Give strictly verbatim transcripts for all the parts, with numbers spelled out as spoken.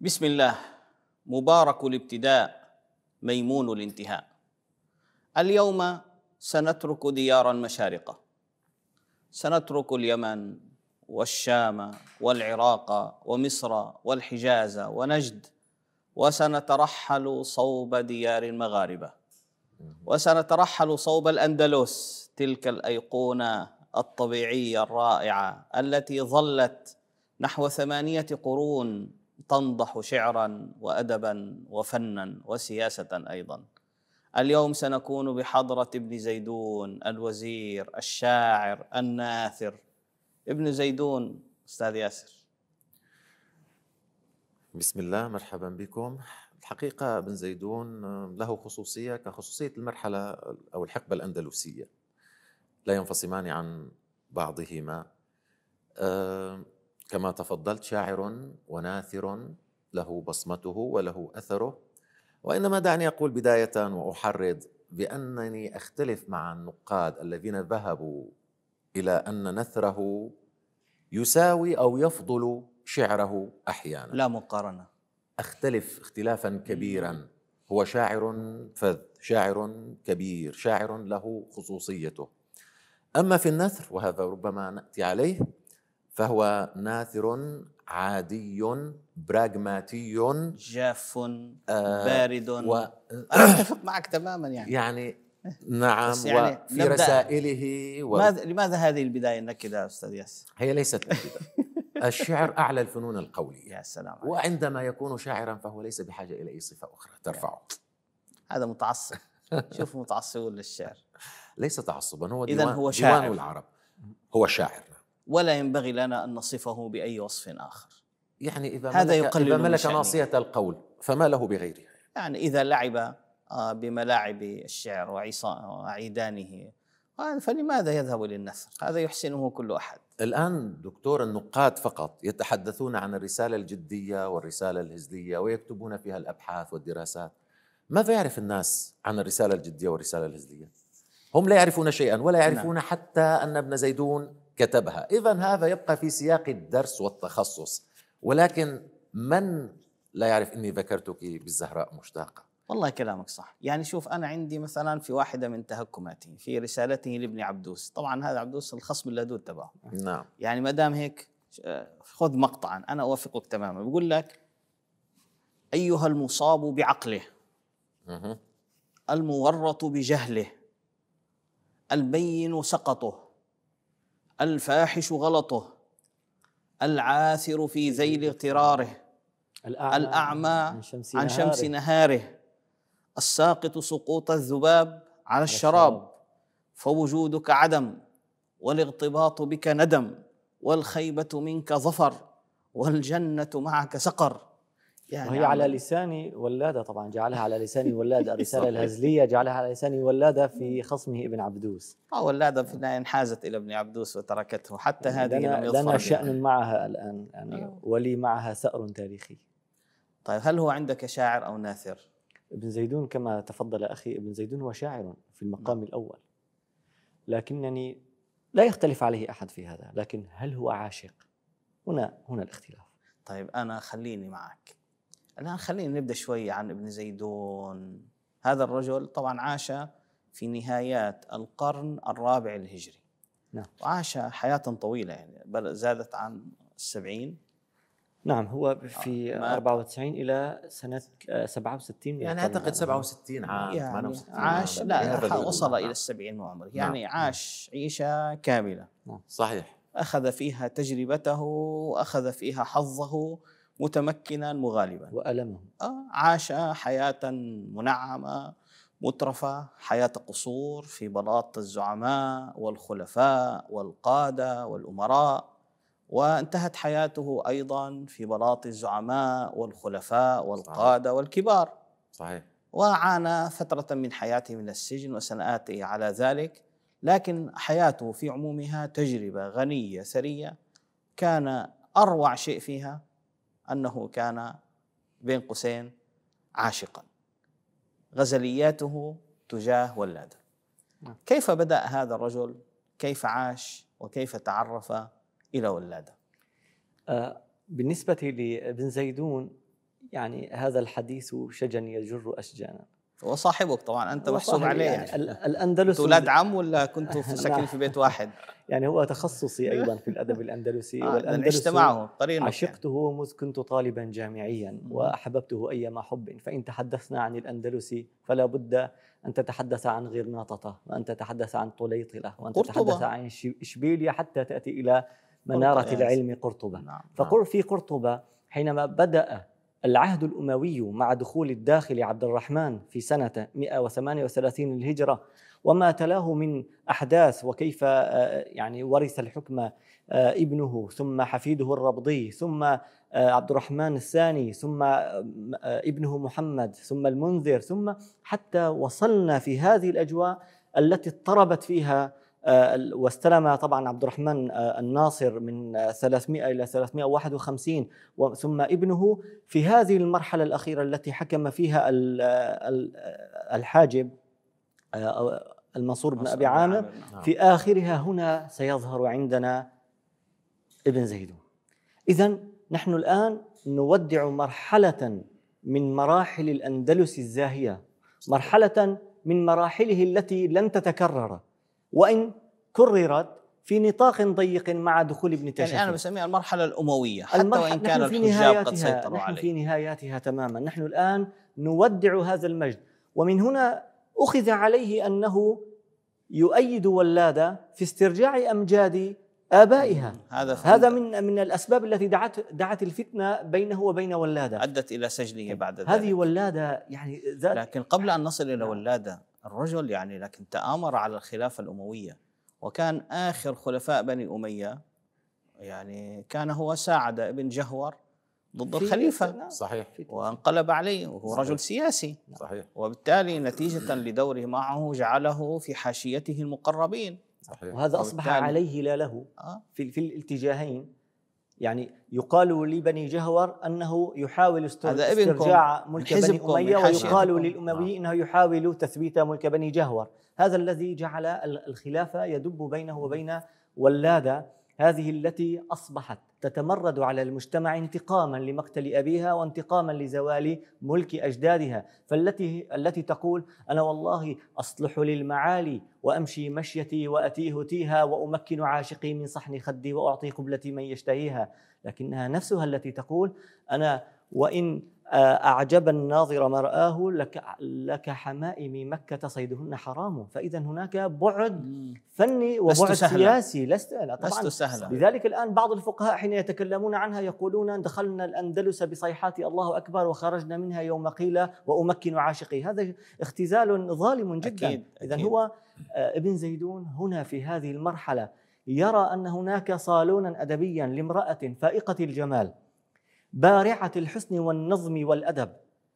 بسم الله. مبارك الابتداء ميمون الانتهاء. اليوم سنترك ديارا مشارقة، سنترك اليمن والشام والعراق ومصر والحجاز ونجد، وسنترحل صوب ديار المغاربة، وسنترحل صوب الأندلس، تلك الأيقونة الطبيعية الرائعة التي ظلت نحو ثمانية قرون تنضح شعرا وأدبا وفنا وسياسة أيضا. اليوم سنكون بحضرة ابن زيدون الوزير الشاعر الناثر. ابن زيدون، أستاذ ياسر. بسم الله، مرحبا بكم. الحقيقة ابن زيدون له خصوصية كخصوصية المرحلة أو الحقبة الأندلسية، لا ينفصمان عن بعضهما. أه كما تفضلت، شاعر وناثر له بصمته وله أثره. وإنما دعني أقول بداية وأحرض بأنني أختلف مع النقاد الذين ذهبوا إلى أن نثره يساوي أو يفضل شعره أحيانا. لا مقارنة. أختلف اختلافا كبيرا. هو شاعر فذ، شاعر كبير، شاعر له خصوصيته. أما في النثر، وهذا ربما نأتي عليه، فهو ناثر عادي براغماتي جاف آه بارد و... أنا أتفق معك تماما يعني يعني نعم. يعني وفي رسائله و... ماذا لماذا هذه البداية النكدة أستاذ ياسر؟ هي ليست نكدة. الشعر أعلى الفنون القولية. يا سلام عليك. وعندما يكون شاعرا فهو ليس بحاجة إلى أي صفة أخرى ترفعه. هذا متعصب. شوف متعصبون للشعر. ليس تعصبا، هو إذن ديوان, هو شاعر. ديوان العرب. هو شاعر، ولا ينبغي لنا أن نصفه بأي وصف آخر. يعني إذا هذا ملك, يقلل إذا من ملك شأنه. ناصية القول فما له بغيرها. يعني إذا لعب بملاعب الشعر وعيدانه فلماذا يذهب للنثر؟ هذا يحسنه كل أحد. الآن دكتور، النقاد فقط يتحدثون عن الرسالة الجدية والرسالة الهزلية ويكتبون فيها الأبحاث والدراسات. ماذا يعرف الناس عن الرسالة الجدية والرسالة الهزلية؟ هم لا يعرفون شيئا، ولا يعرفون نعم. حتى أن ابن زيدون كتبها. إذن هذا يبقى في سياق الدرس والتخصص. ولكن من لا يعرف أني ذكرتك بالزهراء مشتاقة؟ والله كلامك صح. يعني شوف، أنا عندي مثلا في واحدة من تهكماته في رسالته لابن عبدوس، طبعا هذا عبدوس الخصم اللدود تبعه. نعم. يعني ما دام هيك خذ مقطعا، أنا أوافقك تماما. بيقول لك: أيها المصاب بعقله، مه. المورط بجهله، البين سقطه، الفاحش غلطه، العاثر في ذيل اغتراره، الأعمى عن شمس, عن شمس نهاره، الساقط سقوط الذباب على الشراب، فوجودك عدم، والاغتباط بك ندم، والخيبة منك ظفر، والجنة معك سقر. يعني وهي على لسان ولادة، طبعا جعلها على لسان ولادة. الرسالة الهزلية جعلها على لسان ولادة في خصمه ابن عبدوس. اه ولادة في النهاية انحازت إلى ابن عبدوس وتركته، حتى هذه لم يظفر لنا شأن معها الآن، يعني آه. ولي معها ثأر تاريخي. طيب، هل هو عندك شاعر أو ناثر؟ ابن زيدون كما تفضل أخي، ابن زيدون هو شاعر في المقام م. الأول، لكنني لا يختلف عليه أحد في هذا. لكن هل هو عاشق؟ هنا هنا الاختلاف. طيب أنا خليني معك الآن، خلينا نبدأ شوي عن ابن زيدون. هذا الرجل طبعا عاش في نهايات القرن الرابع الهجري. نعم. وعاش حياة طويلة، يعني بل زادت عن السبعين. نعم، هو في آه أربعة وتسعين إلى سنة سبعة وستين، يعني أعتقد سبعة وستين عام، يعني ثمانية وستين عاش عام. لا وصل إلى السبعين من عمره. يعني نعم. عاش عيشة كاملة. نعم. صحيح. أخذ فيها تجربته وأخذ فيها حظه، متمكنا مغالبا وألمه. عاش حياة منعمة مترفة، حياة قصور في بلاط الزعماء والخلفاء والقادة والأمراء، وانتهت حياته أيضا في بلاط الزعماء والخلفاء والقادة صحيح. والكبار. صحيح. وعانى فترة من حياته من السجن، وسنآتي على ذلك. لكن حياته في عمومها تجربة غنية ثرية. كان أروع شيء فيها أنه كان بين قوسين عاشقا. غزلياته تجاه ولادة. كيف بدأ هذا الرجل؟ كيف عاش وكيف تعرف إلى ولادة؟ آه بالنسبة لابن زيدون، يعني هذا الحديث شجن يجر أشجانا. وصاحبك طبعا أنت محسوب عليه يعني, يعني. الأندلس أولاد عم ولا كنتوا في ساكنين في بيت واحد؟ يعني هو تخصصي أيضا في الأدب الأندلسي. آه والأندلس معه قرينك عشقته يعني. مذ كنت طالبا جامعيا وأحببته أيما حب. فإن تحدثنا عن الأندلس فلا بد أن تتحدث عن غرناطة، وأن تتحدث عن طليطلة، وأن تتحدث عن إشبيلية حتى تأتي إلى منارة العلم قرطبة. نعم. ففي قرطبة حينما بدأ العهد الأموي مع دخول الداخل عبد الرحمن في سنة مئة وثمانية وثلاثين للهجرة وما تلاه من أحداث، وكيف يعني ورث الحكم ابنه ثم حفيده الربضي ثم عبد الرحمن الثاني ثم ابنه محمد ثم المنذر، ثم حتى وصلنا في هذه الأجواء التي اضطربت فيها واستلم طبعا عبد الرحمن الناصر من ثلاثمئة إلى ثلاثمئة وواحد وخمسين ثم ابنه في هذه المرحلة الأخيرة التي حكم فيها الحاجب المنصور بن أبي عامر. في آخرها هنا سيظهر عندنا ابن زيدون. إذن نحن الآن نودع مرحلة من مراحل الأندلس الزاهية، مرحلة من مراحله التي لن تتكرر وإن كررت في نطاق ضيق مع دخول ابن تاشفين. يعني أنا بسميها المرحلة الأموية حتى وإن كان الحجاب قد سيطروا عليه. نحن في نهاياتها تماما. نحن الآن نودع هذا المجد، ومن هنا أخذ عليه أنه يؤيد ولادة في استرجاع أمجاد آبائها. هذا هذا من من الأسباب التي دعت دعت الفتنة بينه وبين ولادة، أدت إلى سجنه بعد ذلك. هذه ولادة يعني ذات. لكن قبل أن نصل إلى ولادة الرجل يعني لكن تآمر على الخلافة الأموية، وكان آخر خلفاء بني أمية يعني كان هو ساعد ابن جهور ضد الخليفة. صحيح. وانقلب عليه وهو صحيح. رجل سياسي. صحيح. وبالتالي نتيجة لدوره معه جعله في حاشيته المقربين. صحيح. وهذا أصبح عليه لا له في في الاتجاهين. يعني يقال لبني جهور أنه يحاول استرجاع ملك بني أمية، ويقال للأموي أنه يحاول تثبيت ملك بني جهور. هذا الذي جعل الخلافة يدب بينه وبين ولادة، هذه التي أصبحت تتمرد على المجتمع انتقاما لمقتل أبيها وانتقاما لزوال ملك أجدادها، فالتي التي تقول أنا والله أصلح للمعالي وأمشي مشيتي وأتيه تيها وأمكن عاشقي من صحن خدي وأعطي قبلتي من يشتهيها. لكنها نفسها التي تقول أنا وإن أعجب الناظر مرآه لك, لك حمائم مكة صيدهن حرام. فإذا هناك بعد فني وبعد سياسي لست طبعا لست سهلا. لذلك الآن بعض الفقهاء حين يتكلمون عنها يقولون دخلنا الأندلس بصيحات الله أكبر وخرجنا منها يوم قيل وأمكن عاشقي. هذا اختزال ظالم جدا. إذا هو ابن زيدون هنا في هذه المرحلة يرى أن هناك صالونا أدبيا لامرأة فائقة الجمال بارعة الحسن والنظم والأدب،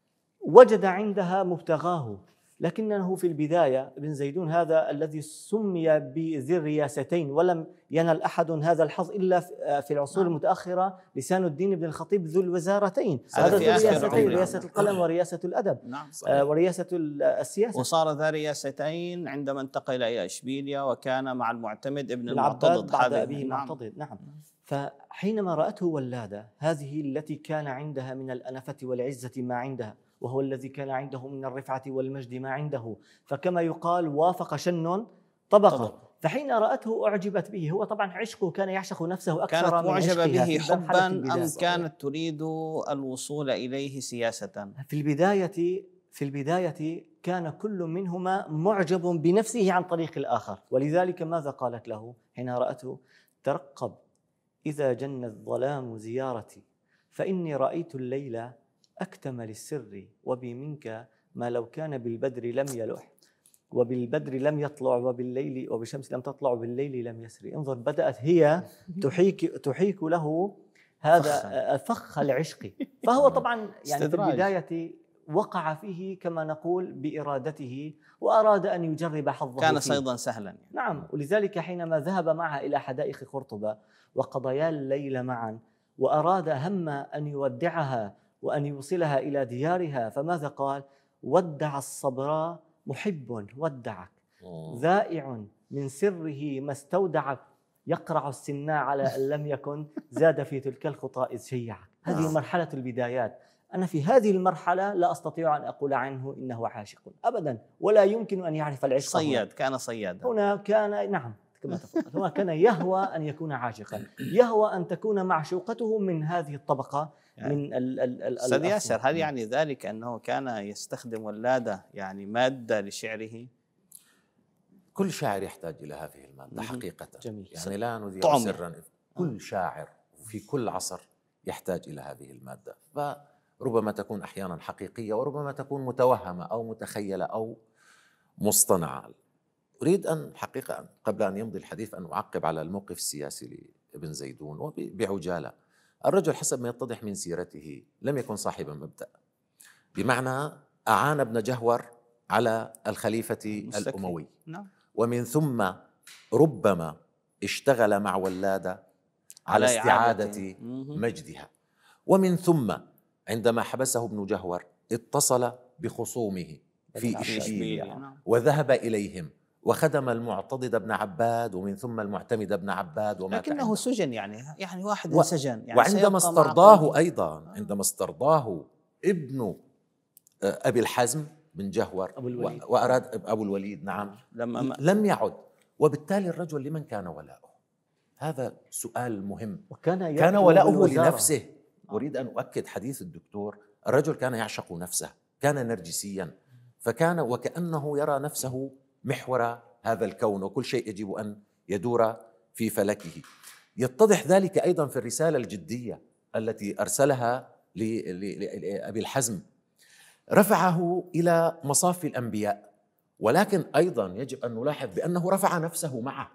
وجد عندها مبتغاه. لكنه في البداية ابن زيدون هذا الذي سمي بذي الرياستين، ولم ينل أحد هذا الحظ إلا في العصور نعم. المتأخرة لسان الدين بن الخطيب ذو الوزارتين، هذا ذو الرياستين، رياسة القلم ورياسة الأدب نعم. آه ورياسة السياسة. وصار ذا رياستين عندما انتقل إلى إشبيلية وكان مع المعتمد ابن المعتضد بعد أبيه المعتضد. نعم. فحينما رأته ولادة هذه التي كان عندها من الأنفة والعزة ما عندها، وهو الذي كان عنده من الرفعة والمجد ما عنده، فكما يقال وافق شن طبقة. فحين رأته أعجبت به. هو طبعا عشقه كان يعشق نفسه أكثر كانت من معجبة به حبا أم صحيح. كانت تريد الوصول إليه سياسة؟ في البداية في البداية كان كل منهما معجب بنفسه عن طريق الآخر. ولذلك ماذا قالت له حين رأته؟ ترقب إذا جن الظلام زيارتي فإني رأيت الليل أكتمل السر وبي منك ما لو كان بالبدر لم يلح وبالبدر لم يطلع وبالليل وبالشمس لم تطلع وبالليل لم يسري. انظر، بدأت هي تحيك تحيك له هذا فخ العشق. فهو طبعا يعني في البداية وقع فيه كما نقول بإرادته وأراد أن يجرب حظه. كان فيه. صيدا سهلا يعني. نعم. ولذلك حينما ذهب معها إلى حدائق قرطبة وقضيا الليل معا وأراد هم أن يودعها وأن يوصلها إلى ديارها، فماذا قال؟ ودع الصبراء محب ودعك ذائع من سره ما استودعك يقرع السناء على أن لم يكن زاد في تلك الخطى إذ شيعك. هذه مرحلة البدايات أنا في هذه المرحلة لا أستطيع أن أقول عنه إنه عاشق أبدا، ولا يمكن أن يعرف العشق. صياد، كان صيادا هنا، كان نعم كما تفضلت، هنا كان يهوى أن يكون عاشقا، يهوى أن تكون معشوقته من هذه الطبقة يعني من ال ال أستاذ ياسر، هل يعني ذلك أنه كان يستخدم ولادة يعني مادة لشعره؟ كل شاعر يحتاج إلى هذه المادة حقيقة. جميل. يعني لا نذيع سرا، كل شاعر في كل عصر يحتاج إلى هذه المادة، فربما تكون أحيانا حقيقية وربما تكون متوهمة أو متخيلة أو مصطنعة. أريد أن حقيقة قبل أن يمضي الحديث أن أعقب على الموقف السياسي لابن زيدون وبعجالة. الرجل حسب ما يتضح من سيرته لم يكن صاحب مبدأ، بمعنى أعان ابن جهور على الخليفة الأموي، ومن ثم ربما اشتغل مع ولادة على استعادة مجدها، ومن ثم عندما حبسه ابن جهور اتصل بخصومه في إشبيلية وذهب إليهم وخدم المعتضد بن عباد ومن ثم المعتمد بن عباد ومات، لكنه سجن يعني يعني واحد و... سجن يعني. وعندما استرضاه أيضا عندما استرضاه ابن أبي الحزم بن جهور أبو الوليد. وأراد أبو الوليد نعم لم, لم يعد، وبالتالي الرجل لمن كان ولاؤه؟ هذا سؤال مهم. وكان كان ولاؤه لنفسه. أريد أن أؤكد حديث الدكتور، الرجل كان يعشق نفسه، كان نرجسيا، فكان وكأنه يرى نفسه محور هذا الكون وكل شيء يجب أن يدور في فلكه. يتضح ذلك أيضا في الرسالة الجدية التي أرسلها لأبي الحزم، رفعه إلى مصاف الأنبياء، ولكن أيضا يجب أن نلاحظ بأنه رفع نفسه معه،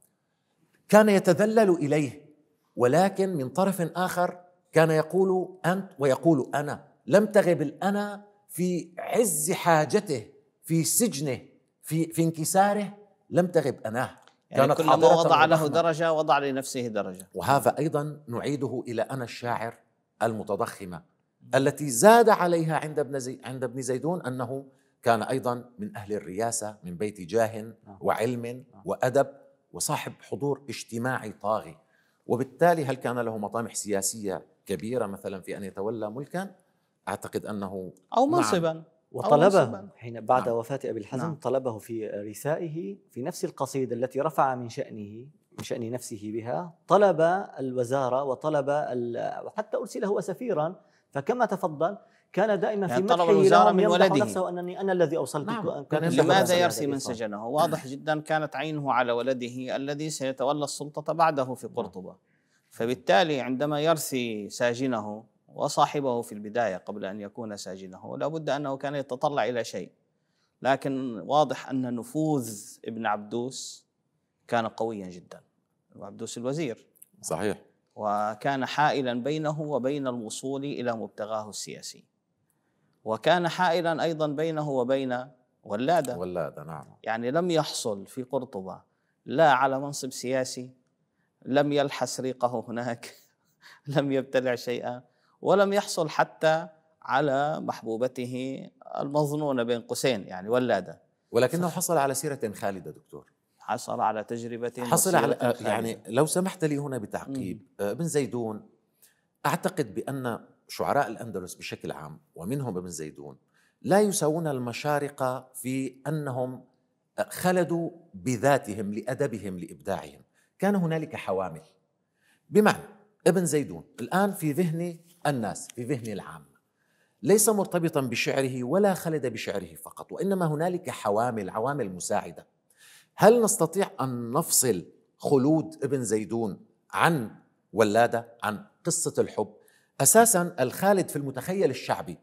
كان يتذلل إليه، ولكن من طرف آخر كان يقول أنت ويقول أنا. لم تغب الأنا في عز حاجته، في سجنه، في في انكساره، لم تغب أناه. يعني كانت كلما وضع له درجة وضع لنفسه درجة. وهذا أيضا نعيده إلى أنا الشاعر المتضخمة التي زاد عليها عند ابن زي عند ابن زيدون أنه كان أيضا من أهل الرياسة، من بيت جاه وعلم وأدب وصاحب حضور اجتماعي طاغي، وبالتالي هل كان له مطامح سياسية كبيرة مثلا في أن يتولى ملكا؟ أعتقد أنه أو منصبا، وطلبه حين بعد نعم. وفاة أبي الحزم نعم. طلبه في رثائه في نفس القصيدة التي رفع من شأنه من شأن نفسه بها، طلب الوزارة وطلب وحتى أرسله سفيرا، فكما تفضل كان دائما يعني في مدحه من ولده نفسه أنني أنا الذي أوصلت. نعم. لماذا يرثي من سجنه؟ واضح جدا كانت عينه على ولده الذي سيتولى السلطة بعده في قرطبة، فبالتالي عندما يرثي ساجنه وصاحبه في البداية قبل أن يكون ساجنه لابد أنه كان يتطلع إلى شيء، لكن واضح أن نفوذ ابن عبدوس كان قويا جدا، ابن عبدوس الوزير صحيح، وكان حائلا بينه وبين الوصول إلى مبتغاه السياسي، وكان حائلا أيضا بينه وبين ولادة ولادة نعم. يعني لم يحصل في قرطبة لا على منصب سياسي، لم يلحس ريقه هناك لم يبتلع شيئا، ولم يحصل حتى على محبوبته المظنونة بين قوسين يعني ولادة، ولكنه حصل على سيرة خالدة دكتور، حصل على تجربة حصل على خالدة. يعني لو سمحت لي هنا بتعقيب، ابن زيدون أعتقد بأن شعراء الأندلس بشكل عام ومنهم ابن زيدون لا يساوون المشارقة في أنهم خلدوا بذاتهم لأدبهم لإبداعهم، كان هنالك حوامل، بمعنى ابن زيدون الآن في ذهن الناس، في ذهن العام، ليس مرتبطا بشعره ولا خلد بشعره فقط، وإنما هنالك حوامل، عوامل مساعدة. هل نستطيع أن نفصل خلود ابن زيدون عن ولادة، عن قصة الحب؟ أساسا الخالد في المتخيل الشعبي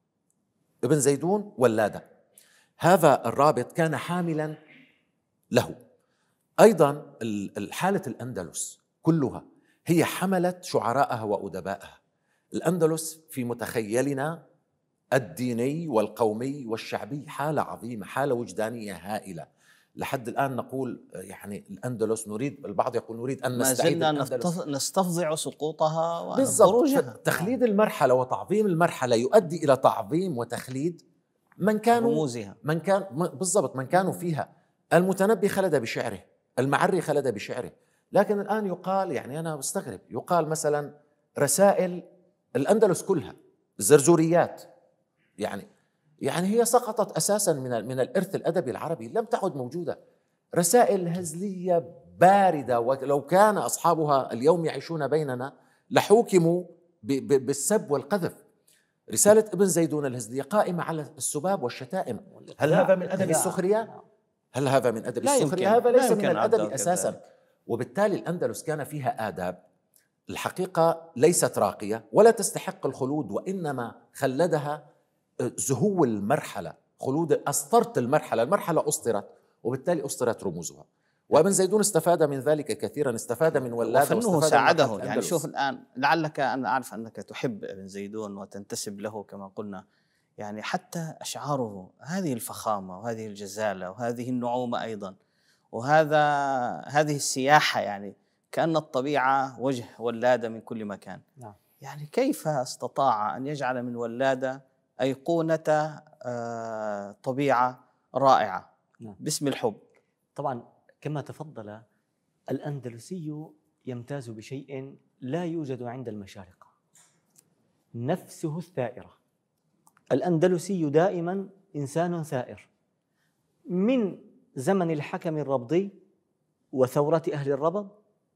ابن زيدون ولادة، هذا الرابط كان حاملا له. أيضا الحالة الأندلس كلها هي حملت شعراءها وأدبائها. الأندلس في متخيلنا الديني والقومي والشعبي حالة عظيمة، حالة وجدانية هائلة. لحد الآن نقول يعني الأندلس نريد، البعض يقول نريد أن نستعيد الأندلس، نستفضع سقوطها وخروجها. تخليد المرحلة وتعظيم المرحلة يؤدي إلى تعظيم وتخليد من كانوا رموزها. من كان بالضبط من كانوا فيها. المتنبي خلد بشعره، المعري خلد بشعره، لكن الآن يقال، يعني أنا بستغرب، يقال مثلا رسائل الأندلس كلها الزرزوريات، يعني يعني هي سقطت أساسا من من الإرث الأدبي العربي، لم تعد موجودة. رسائل هزلية باردة، ولو كان أصحابها اليوم يعيشون بيننا لحوكموا بالسب والقذف. رسالة ابن زيدون الهزلية قائمة على السباب والشتائم. هل هذا من أدب السخرية؟ هل هذا من أدب السخرية؟ هذا ليس من الأدب أساسا. وبالتالي الأندلس كان فيها آداب الحقيقة ليست راقية ولا تستحق الخلود، وإنما خلدها زهو المرحلة، خلود أسطرت المرحلة، المرحلة أسطرت وبالتالي أسطرت رموزها. وابن زيدون استفاد من ذلك كثيرا، استفاد من ولاده وفنه ساعده. يعني شوف الآن، لعلك أنا أعرف أنك تحب ابن زيدون وتنتسب له كما قلنا، يعني حتى أشعاره هذه الفخامة وهذه الجزالة وهذه النعومة أيضا، وهذا هذه السياحة، يعني كأن الطبيعة وجه ولادة من كل مكان. نعم. يعني كيف استطاع أن يجعل من ولادة أيقونة طبيعة رائعة نعم. باسم الحب؟ طبعا كما تفضل، الأندلسي يمتاز بشيء لا يوجد عند المشارقة، نفسه الثائرة. الأندلسي دائما إنسان ثائر، من زمن الحكم الربضي وثورة أهل الربض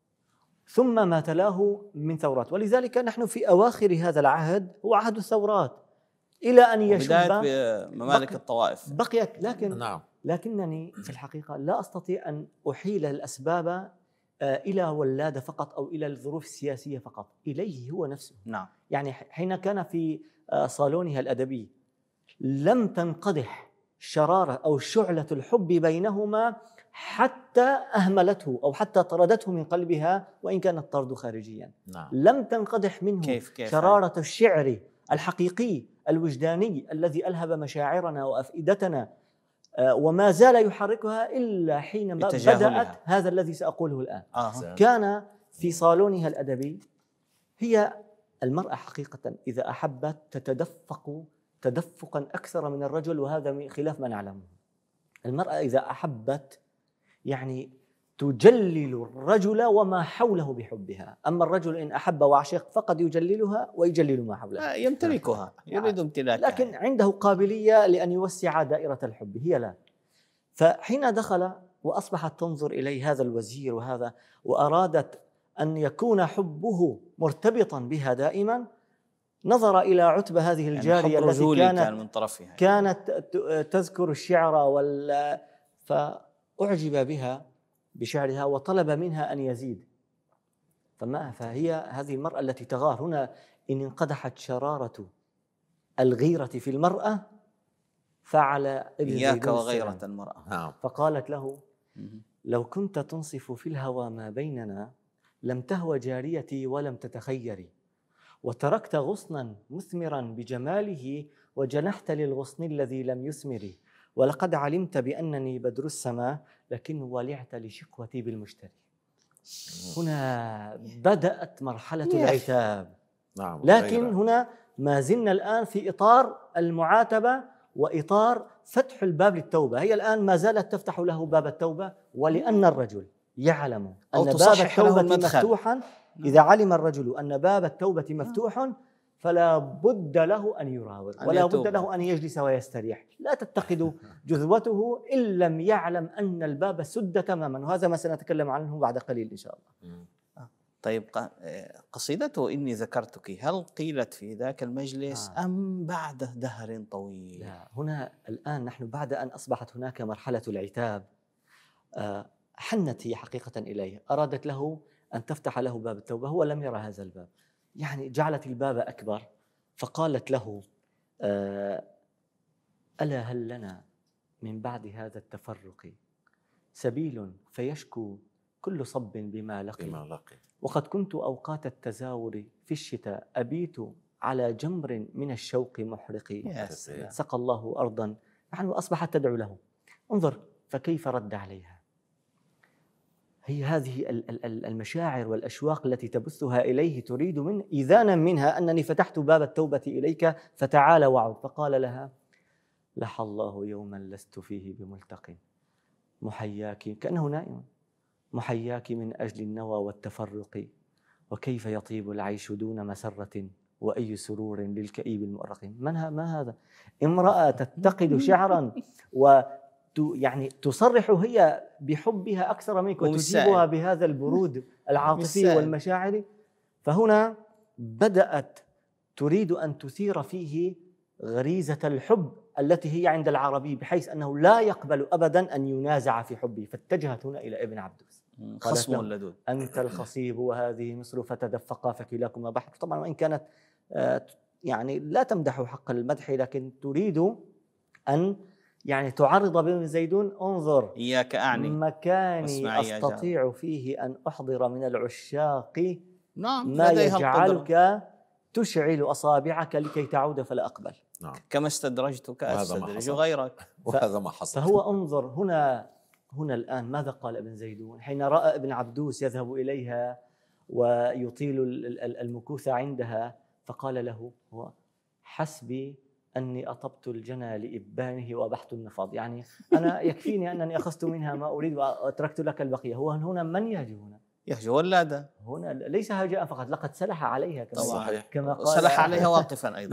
ثم ما تلاه من ثورات، ولذلك نحن في أواخر هذا العهد هو عهد الثورات إلى أن يشب بداية ممالك الطوائف بقيت. لكن نعم. لكنني في الحقيقة لا أستطيع أن أحيل الأسباب إلى ولادة فقط أو إلى الظروف السياسية فقط، إليه هو نفسه. نعم. يعني حين كان في صالونها الأدبي لم تنقدح شرارة أو شعلة الحب بينهما حتى أهملته أو حتى طردته من قلبها، وإن كان الطرد خارجيا. نعم. لم تنقدح منه كيف كيف شرارة يعني؟ الشعر الحقيقي الوجداني الذي ألهب مشاعرنا وأفئدتنا وما زال يحركها إلا حينما بدأت هذا الذي سأقوله الآن. آه. كان في صالونها الأدبي هي المرأة حقيقة إذا أحبت تتدفق تدفقا أكثر من الرجل، وهذا خلاف ما نعلمه. المرأة إذا أحبت يعني تجلل الرجل وما حوله بحبها، أما الرجل إن أحب وعشق فقد يجللها ويجلل ما حولها، يمتلكها، يريد امتلاكها، لكن عنده قابلية لأن يوسع دائرة الحب، هي لا. فحين دخل وأصبحت تنظر إليه هذا الوزير وهذا، وأرادت أن يكون حبه مرتبطا بها دائما، نظر إلى عتبة هذه الجارية يعني التي كانت كان من طرفها كانت تذكر الشعر وال فأعجب بها بشعرها وطلب منها أن يزيد. فما فهي هذه المرأة التي تغار هنا. إن انقدحت شرارة الغيرة في المرأة فعلى إياك وغيرة المرأة. فقالت له: لو كنت تنصف في الهوى ما بيننا لم تهوى جاريتي ولم تتخيري، وتركت غصنا مثمرا بجماله وجنحت للغصن الذي لم يثمر، ولقد علمت بأنني بدر السماء لكن ولعت لشقوتي بالمشتري. هنا بدأت مرحلة العتاب. نعم. لكن هنا ما زلنا الآن في إطار المعاتبة وإطار فتح الباب للتوبة. هي الآن ما زالت تفتح له باب التوبة، ولأن الرجل يعلم أن باب التوبة مفتوحا. إذا علم الرجل أن باب التوبة مفتوح فلا بد له أن يراوغ ولا بد له أن يجلس ويستريح. لا تتقد جذوته إن لم يعلم أن الباب سد تماما، وهذا ما سنتكلم عنه بعد قليل إن شاء الله. طيب، قصيدته إني ذكرتك هل قيلت في ذاك المجلس آه. أم بعد دهر طويل؟ لا، هنا الآن نحن بعد أن أصبحت هناك مرحلة العتاب حنت هي حقيقة إليه، أرادت له أن تفتح له باب التوبة، هو لم يرى هذا الباب، يعني جعلت الباب أكبر. فقالت له: ألا هل لنا من بعد هذا التفرق سبيل فيشكو كل صب بما لقي، وقد كنت أوقات التزاور في الشتاء أبيت على جمر من الشوق محرق، سقى الله أرضا نحن أصبحت تدعو له. انظر فكيف رد عليها. هي هذه المشاعر والأشواق التي تبثها إليه تريد من إذانا منها أنني فتحت باب التوبة إليك فتعال وعد. فقال لها: لح الله يوما لست فيه بملتق، محياك كأنه نائم، محياك من أجل النوى والتفرق، وكيف يطيب العيش دون مسرة وأي سرور للكئيب المؤرقين. من ما هذا؟ امرأة تتقد شعرا و يعني تصرح هي بحبها أكثر منك وتجيبها بهذا البرود العاطفي والمشاعري. فهنا بدأت تريد أن تثير فيه غريزة الحب التي هي عند العربي، بحيث أنه لا يقبل أبدا أن ينازع في حبه. فاتجهت هنا إلى ابن عبدوس، خصم اللدود، أنت الخصيب وهذه مصر فتدفقا فكلاكما بحر. طبعا وإن كانت يعني لا تمدح حق المدح، لكن تريد أن يعني تعرض بن زيدون، انظر إياك أعني مكاني أستطيع فيه أن أحضر من العشاق نعم ما يجعلك تشعل أصابعك لكي تعود فلا أقبل. نعم. كما استدرجتك أستدرج غيرك، وهذا ما حصل. فهو انظر هنا هنا الآن ماذا قال ابن زيدون حين رأى ابن عبدوس يذهب إليها ويطيل المكوث عندها؟ فقال له هو حسبي أني أطبت الجنى لإبانه وأبحت النفاض، يعني أنا يكفيني أنني أخذت منها ما أريد وأتركت لك البقية. هو هنا من يهجو هنا؟ يهجو ولادة هنا، ليس هجاء فقط، لقد سلح عليها كما, صحيح. كما قال، سلح عليها واقفا أيضا.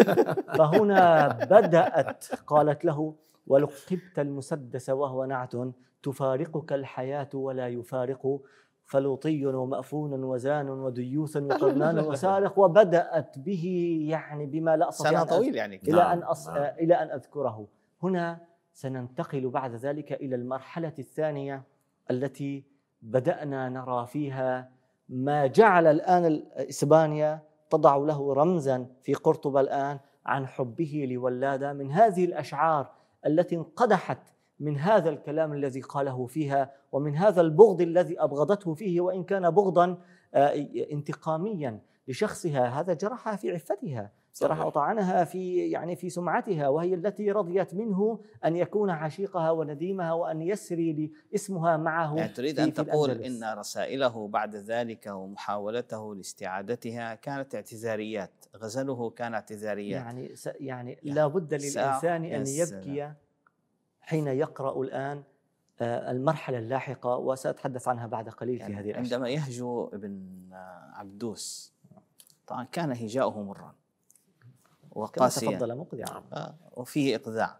فهنا بدأت قالت له ولقبت المسدس وهو نعت تفارقك الحياة ولا يفارق، فلوطي ومأفون وزان وديوث وقرنان وسارق. وبدأت به يعني بما لا أستطيع سنة طويل يعني إلى أن أص... إلى أن أذكره. هنا سننتقل بعد ذلك إلى المرحلة الثانية التي بدأنا نرى فيها ما جعل الآن إسبانيا تضع له رمزا في قرطبة الآن عن حبه لولادة، من هذه الأشعار التي انقدحت من هذا الكلام الذي قاله فيها، ومن هذا البغض الذي أبغضته فيه، وإن كان بغضا انتقاميا لشخصها. هذا جرحها في عفتها، جرح وطعنها في يعني في سمعتها، وهي التي رضيت منه أن يكون عشيقها ونديمها وأن يسري اسمها معه. يعني تريد في أن في تقول الأندلس. إن رسائله بعد ذلك ومحاولته لاستعادتها كانت اعتذاريات، غزله كان اعتذاريات. يعني س يعني لا بد للإنسان أن يبكي حين يقرأ الآن المرحلة اللاحقة، وسأتحدث عنها بعد قليل يعني في هذه الأشياء. عندما يهجو ابن عبدوس طبعا كان هجاؤه مرا وقاسيا، تفضل مقذعا وفيه إقذاع،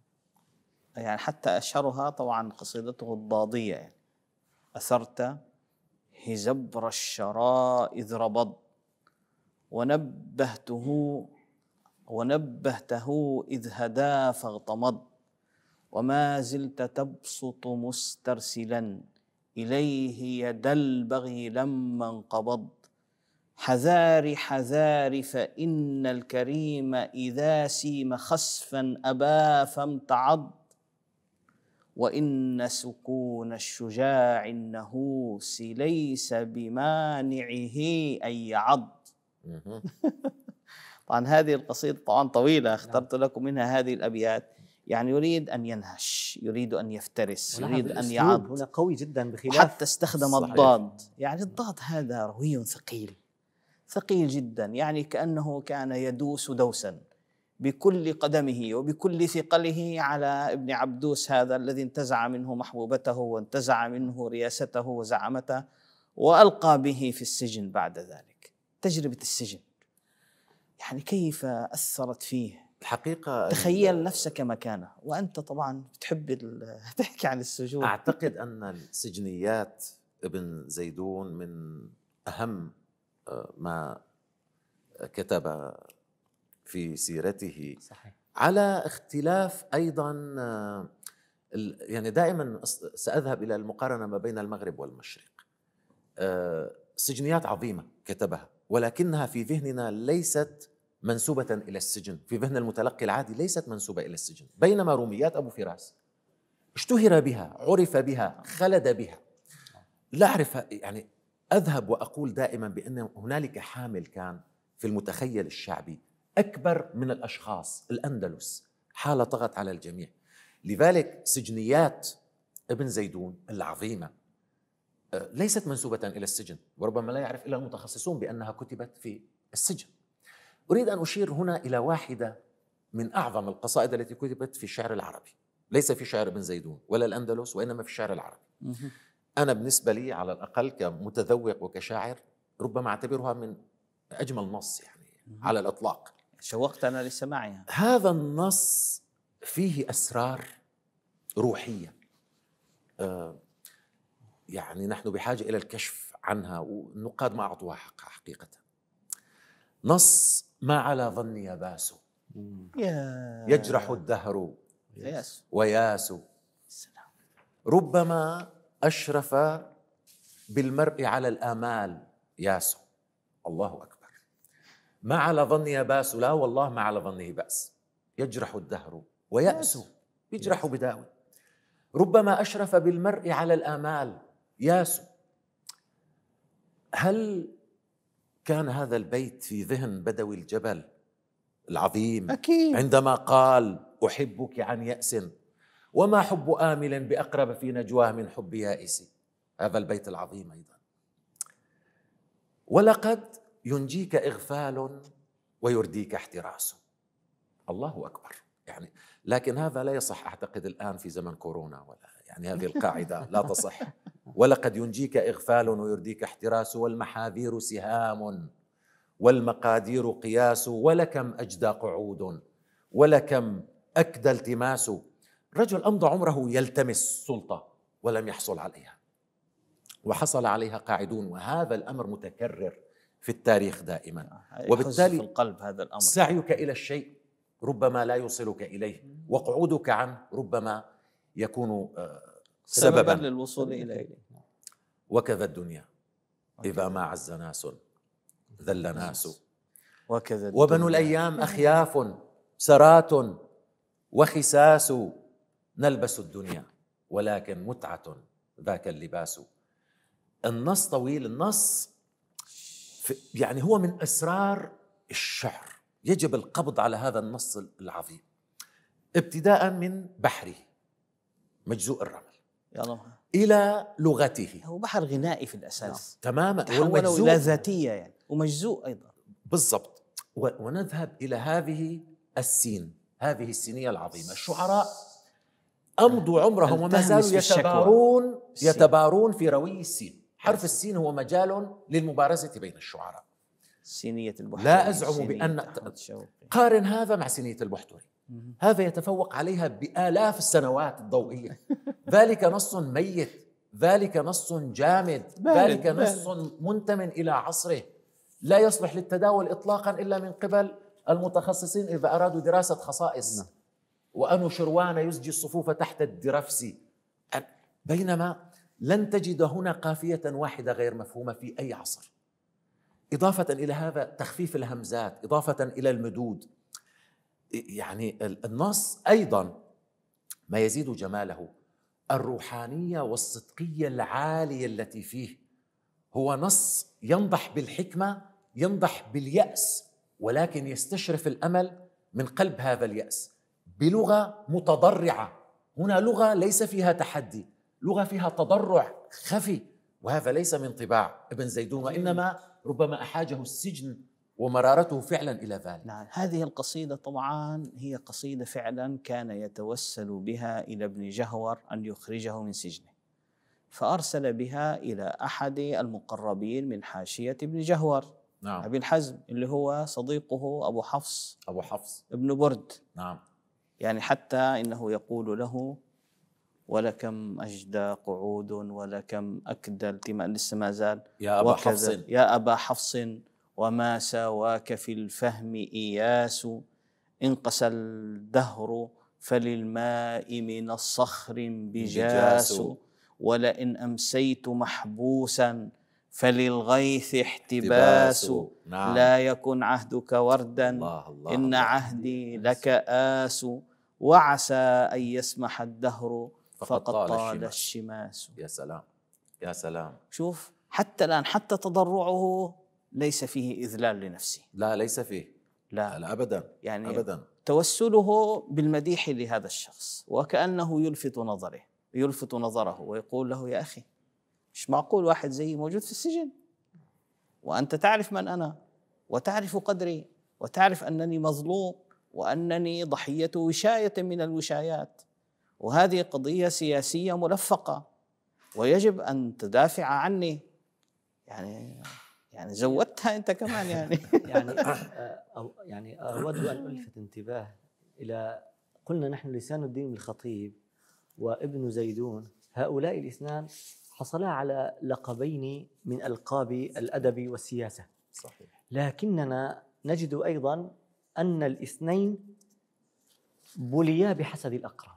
يعني حتى أشهرها طبعا قصيدته الضادية، يعني أثرت هزبر الشراء إذ ربض ونبهته ونبهته إذ هدى فاغتمض، وما زلت تبسط مسترسلا إليه يد البغي لما انقبض، حذار حذار فإن الكريم إذا سيم خسفا أبى فامتعض، وإن سكون الشجاع النهوس ليس بمانعه أن يعض. طبعا هذه القصيدة طبعا طويلة، اخترت لكم منها هذه الأبيات. يعني يريد أن ينهش، يريد أن يفترس، يريد أن يعض. هنا قوي جدا، بخلاف حتى استخدم صحيح. الضاد، يعني الضاد هذا روي ثقيل ثقيل جدا، يعني كأنه كان يدوس دوسا بكل قدمه وبكل ثقله على ابن عبدوس هذا الذي انتزع منه محبوبته وانتزع منه رياسته وزعمته وألقى به في السجن بعد ذلك. تجربة السجن يعني كيف أثرت فيه الحقيقة. تخيل نفسك مكانه، وأنت طبعا بتحب تحكي عن السجون. أعتقد أن السجنيات ابن زيدون من أهم ما كتب في سيرته. صحيح. على اختلاف أيضا، يعني دائما سأذهب إلى المقارنة ما بين المغرب والمشرق. سجنيات عظيمة كتبها، ولكنها في ذهننا ليست منسوبة إلى السجن، في ذهن المتلقي العادي ليست منسوبة إلى السجن. بينما روميات أبو فراس اشتهر بها، عرف بها، خلد بها. لا أعرف، يعني أذهب وأقول دائما بأن هنالك حامل كان في المتخيل الشعبي أكبر من الأشخاص. الأندلس حالة طغت على الجميع، لذلك سجنيات ابن زيدون العظيمة ليست منسوبة إلى السجن، وربما لا يعرف إلا المتخصصون بأنها كتبت في السجن. أريد أن أشير هنا إلى واحدة من أعظم القصائد التي كتبت في الشعر العربي، ليس في شعر ابن زيدون ولا الأندلس، وإنما في الشعر العربي. أنا بالنسبة لي على الأقل كمتذوق وكشاعر ربما أعتبرها من أجمل نص، يعني على الإطلاق. شوقتنا لسماعها. هذا النص فيه أسرار روحية، آه يعني نحن بحاجة إلى الكشف عنها، والنقاد ما أعطوها حقها حقيقة. نص: ما على ظني يا باسو، يجرح الدهر وياسو، ربما أشرف بالمرء على الآمال ياسو. الله أكبر. ما على ظني يا باسو، لا والله ما على ظنه بأس. يجرح الدهر ويأسو، يجرح بداوي. ربما أشرف بالمرء على الآمال ياسو. هل كان هذا البيت في ذهن بدوي الجبل العظيم أكيد عندما قال: أحبك عن يأس، وما حب آمل بأقرب في نجواه من حب يائس؟ هذا البيت العظيم أيضا. ولقد ينجيك إغفال ويرديك احتراس. الله أكبر. يعني لكن هذا لا يصح أعتقد الآن في زمن كورونا، ولا يعني هذه القاعدة لا تصح. ولقد ينجيك إغفال ويرديك احتراس، والمحاذير سهام والمقادير قياس، ولكم أجدى قعود ولكم أكدى التماس. رجل أمضى عمره يلتمس سلطة ولم يحصل عليها، وحصل عليها قاعدون، وهذا الأمر متكرر في التاريخ دائما. وبالتالي في القلب هذا الأمر. سعيك إلى الشيء ربما لا يوصلك إليه، وقعودك عنه ربما يكون سببا للوصول إليه. وكذا الدنيا إذا ما عز ناس ذل ناس، وكذا وبنو الأيام أخياف سرات وخساس، نلبس الدنيا ولكن متعة ذاك اللباس. النص طويل. النص يعني هو من أسرار الشعر. يجب القبض على هذا النص العظيم، ابتداء من بحره مجزوء الرمل إلى لغته. هو بحر غنائي في الأساس. نعم. تماما. تحوله إلى ذاتية يعني، ومجزوء أيضا. بالضبط. ونذهب إلى هذه السين، هذه السينية العظيمة. الشعراء أمضوا عمرهم وما زالوا يتبارون يتبارون في روي السين. حرف السين هو مجال للمبارزة بين الشعراء. سينية البحتري لا أزعم بأن قارن هذا مع سينية البحتري، هذا يتفوق عليها بآلاف السنوات الضوئية. ذلك نص ميت، ذلك نص جامد، ذلك نص منتمٍ إلى عصره، لا يصلح للتداول إطلاقا إلا من قبل المتخصصين إذا أرادوا دراسة خصائص. وأنو شروان يزجي الصفوف تحت الدرفس. بينما لن تجد هنا قافية واحدة غير مفهومة في أي عصر. إضافة إلى هذا تخفيف الهمزات، إضافة إلى المدود. يعني النص أيضا ما يزيد جماله الروحانية والصدقية العالية التي فيه. هو نص ينضح بالحكمة، ينضح باليأس، ولكن يستشرف الأمل من قلب هذا اليأس بلغة متضرعة. هنا لغة ليس فيها تحدي، لغة فيها تضرع خفي، وهذا ليس من طباع ابن زيدون، وإنما ربما أحاجه السجن ومرارته فعلا إلى ذلك. نعم. هذه القصيدة طبعا هي قصيدة فعلا كان يتوسل بها إلى ابن جهور أن يخرجه من سجنه، فأرسل بها إلى أحد المقربين من حاشية ابن جهور. نعم. أبي الحزم اللي هو صديقه أبو حفص أبو حفص ابن برد. نعم. يعني حتى إنه يقول له: ولكم أجدى قعود ولكم أكدى التماس، لسه ما زال يا أبا حفص يا أبا حفص وما ساواك في الفهم إياس، انقسى الدهر فللماء من الصخر بجاس، ولئن أمسيت محبوسا فللغيث احتباس. نعم. لا يكن عهدك وردا الله الله إن الله عهدي لك آس، وعسى أن يسمح الدهر فقد طال الشماس. يا سلام يا سلام. شوف حتى الآن حتى تضرعه ليس فيه إذلال لنفسه. لا ليس فيه. لا, لا أبدا. يعني أبدا. توسله بالمديح لهذا الشخص وكأنه يلفت نظره يلفت نظره ويقول له: يا أخي، مش معقول واحد زيي موجود في السجن وأنت تعرف من أنا وتعرف قدري وتعرف أنني مظلوم وأنني ضحية وشاية من الوشايات، وهذه قضية سياسية ملفقة ويجب أن تدافع عني. يعني يعني زودتها أنت كمان يعني. يعني أو يعني أود أن ألفت انتباه إلى، قلنا نحن لسان الدين الخطيب وابن زيدون، هؤلاء الاثنان حصلا على لقبين من ألقاب الأدب والسياسة. صحيح. لكننا نجد أيضا أن الاثنين بليا بحسد الأقران،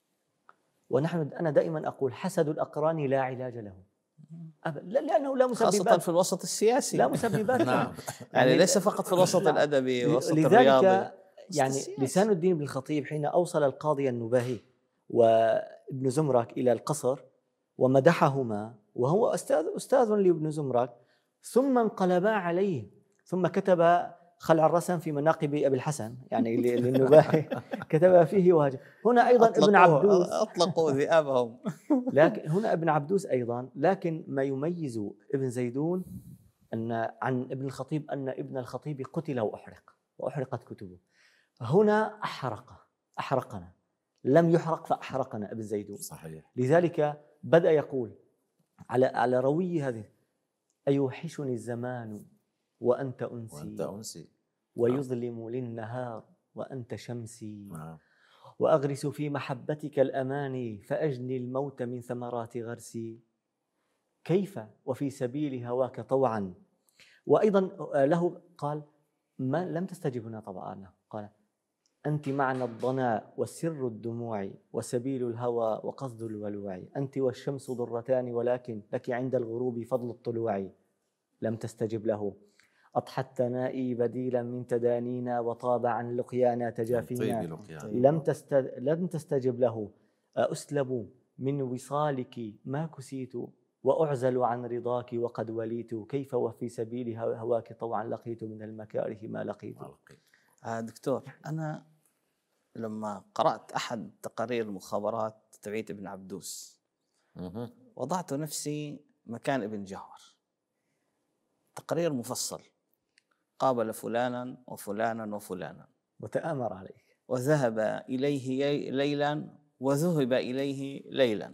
ونحن أنا دائما أقول حسد الأقران لا علاج له لأنه لا مسببات، خاصة في الوسط السياسي لا مسببات. نعم. يعني, يعني ليس فقط في الوسط نعم. الأدبي والوسط الرياضي. لذلك يعني لسان الدين ابن الخطيب حين أوصل القاضي النباهي وابن زمرك إلى القصر ومدحهما، وهو أستاذ أستاذ لابن زمرك، ثم انقلبا عليه، ثم كتب خلع الرسم في مناقب أبي الحسن يعني للنباهي كتب فيه وهجر. هنا أيضا ابن عبدوس أطلقوا ذئابهم. لكن هنا ابن عبدوس أيضا، لكن ما يميز ابن زيدون أن عن ابن الخطيب أن ابن الخطيب قتل وأحرق وأحرقت كتبه. هنا أحرق أحرقنا، لم يحرق فأحرقنا ابن زيدون. صحيح. لذلك بدأ يقول على على روي هذه: أيوحشني الزمان وأنت أنسي, وأنت أنسي ويظلم للنهار وأنت شمسي، نعم. وأغرس في محبتك الأماني فأجني الموت من ثمرات غرسي، كيف وفي سبيل هواك طوعا. وأيضا له قال: ما لم تستجب هنا طبعا، قال: أنت معنى الضنا والسر الدموع وسبيل الهوى وقصد الولوع، أنت والشمس ضرتان ولكن لك عند الغروب فضل الطلوع. لم تستجب له. أضحت ثنائي بديلا من تدانينا وطاب عن لقيانا تجافينا. لم تست... لم تستجب له. أسلب من وصالك ما كسيت وأعزل عن رضاك وقد وليت، كيف وفي سبيل هواك طوعا لقيت من المكاره ما لقيت. آه دكتور، أنا لما قرأت أحد تقارير المخابرات تبعت ابن عبدوس وضعت نفسي مكان ابن جهور. تقرير مفصل، قابل فلانا وفلانا وفلانا وتآمر عليه وذهب إليه ليلا وذهب إليه ليلا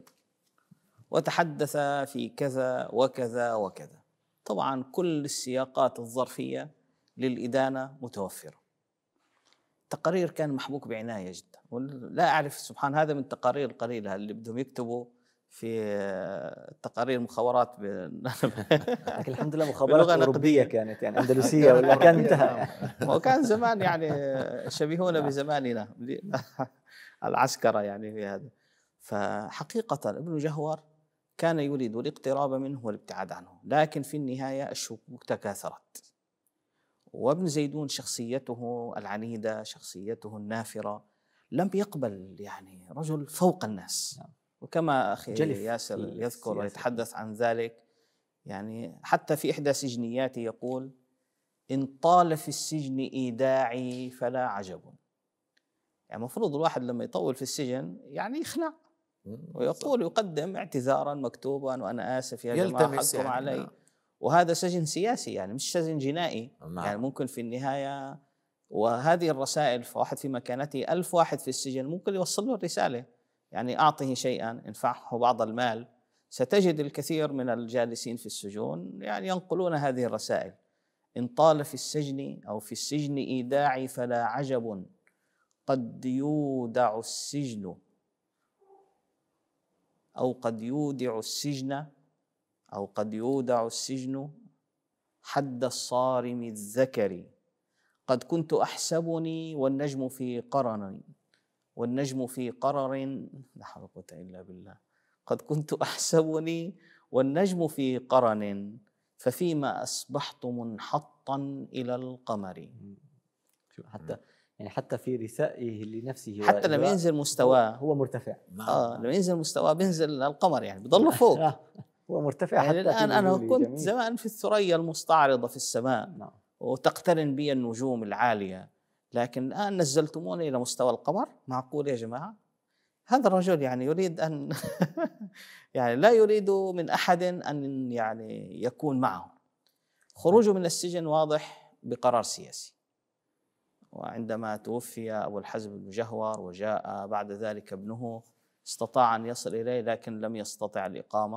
وتحدث في كذا وكذا وكذا. طبعا كل السياقات الظرفية للإدانة متوفرة. التقارير كان محبوك بعناية جدا، ولا أعرف سبحان هذا من التقارير القليلة اللي بدهم يكتبوا في تقارير مخابرات ب... لكن الحمد لله مخابرات أوروبية كانت يعني أندلسية ولا كان انتهى. وكان زمان يعني شبيهون بزماننا العسكرة يعني في هذا. فحقيقة ابن جهور كان يريد الاقتراب منه والابتعاد عنه، لكن في النهاية الشكوك تكاثرت. وابن زيدون شخصيته العنيدة، شخصيته النافرة، لم يقبل يعني رجل فوق الناس. وكما أخي ياسر يذكر ويتحدث عن ذلك، يعني حتى في إحدى سجنياته يقول: إن طال في السجن إيداعي فلا عجب. يعني المفروض الواحد لما يطول في السجن يعني يخلع ويقول يقدم اعتذارا مكتوبا: وأنا آسف يا جماعة حقكم يعني علي. وهذا سجن سياسي يعني مش سجن جنائي. نعم. يعني ممكن في النهاية، وهذه الرسائل فواحد في مكانته ألف واحد في السجن ممكن يوصل له الرسالة، يعني أعطه شيئا انفعه بعض المال. ستجد الكثير من الجالسين في السجون يعني ينقلون هذه الرسائل: إن طال في السجن أو في السجن إيداعي فلا عجب، قد يودع السجن أو قد يودع السجن أو قد يودع السجن حد الصارم الذكر، قد كنت أحسبني والنجم في قرن والنجم في قرر لا حول ولا قوة إلا بالله، قد كنت أحسبني والنجم في قرن، ففيما أصبحت منحطا إلى القمر. حتى يعني حتى في رثائه لنفسه، حتى لما ينزل مستواه هو مرتفع. آه لما ينزل مستواه بينزل القمر، يعني بيضل فوق. هو مرتفع. يعني حتى الآن أنا كنت جميل. زمان في الثريا المستعرضة في السماء. نعم. وتقترن بي النجوم العالية، لكن الآن نزلتموني إلى مستوى القمر. معقول يا جماعة؟ هذا الرجل يعني يريد أن يعني لا يريد من أحد أن يعني يكون معه. خروجه من السجن واضح بقرار سياسي. وعندما توفي أبو الحزم بن جهور وجاء بعد ذلك ابنه، استطاع أن يصل إليه لكن لم يستطع الإقامة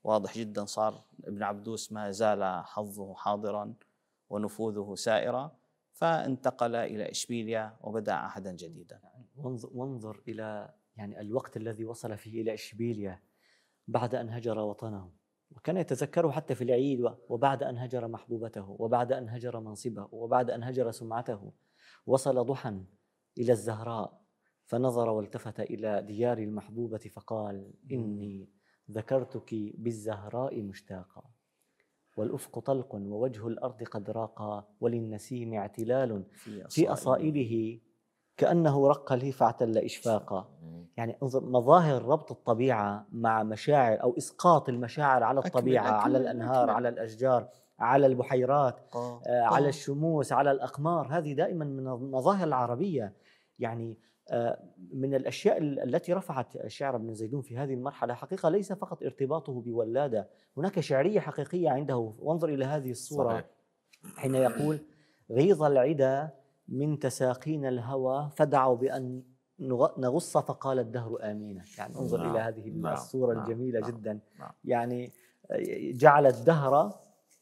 واضح جدا صار ابن عبدوس ما زال حظه حاضرا ونفوذه سائرا، فانتقل إلى إشبيلية وبدأ عهدا جديدا. وانظر, وانظر إلى يعني الوقت الذي وصل فيه إلى إشبيلية بعد أن هجر وطنه، وكان يتذكره حتى في العيد، وبعد أن هجر محبوبته، وبعد أن هجر منصبه، وبعد أن هجر سمعته. وصل ضحى إلى الزهراء فنظر والتفت إلى ديار المحبوبة فقال: إني ذكرتك بالزهراء مشتاقا، والأفق طلق ووجه الأرض قد راقا، وللنسيم اعتلال في أصائله كأنه رق لي فاعتل إشفاقا. يعني انظر مظاهر ربط الطبيعة مع مشاعر أو إسقاط المشاعر على الطبيعة، أكمل على الأنهار، أكمل على الأشجار، على البحيرات، آه على الشموس، على الأقمار. هذه دائما من المظاهر العربية. يعني آه من الأشياء التي رفعت شعر ابن زيدون في هذه المرحلة حقيقة ليس فقط ارتباطه بولادة، هناك شعرية حقيقية عنده. وانظر إلى هذه الصورة صحيح. حين يقول: غيظ العدا من تساقين الهوى فدعوا بأن نغص فقال الدهر آمين. يعني انظر نعم. إلى هذه نعم. الصورة نعم. الجميلة نعم. جدا نعم. يعني جعل الدهر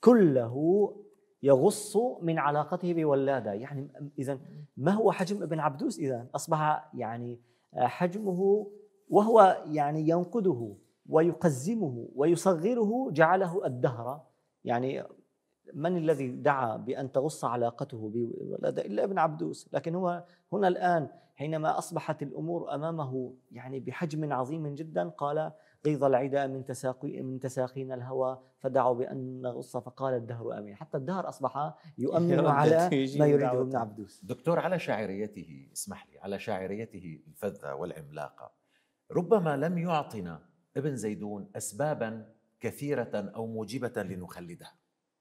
كله يغص من علاقته بولادة. يعني إذن ما هو حجم ابن عبدوس؟ إذن أصبح يعني حجمه وهو يعني ينقده ويقزمه ويصغره جعله الدهر. يعني من الذي دعا بأن تغص علاقته بولادة إلا ابن عبدوس؟ لكن هو هنا الآن حينما أصبحت الأمور أمامه يعني بحجم عظيم جدا قال: غيظ العدا من تساقي من تساقين الهوى فدعوا بأن نغص فقال الدهر آمين. حتى الدهر أصبح يؤمن على ما يريده ابن عبدوس. دكتور، على شاعريته، اسمح لي، على شاعريته الفذة والعملاقة، ربما لم يعطنا ابن زيدون أسبابا كثيرة أو موجبة لنخلدها.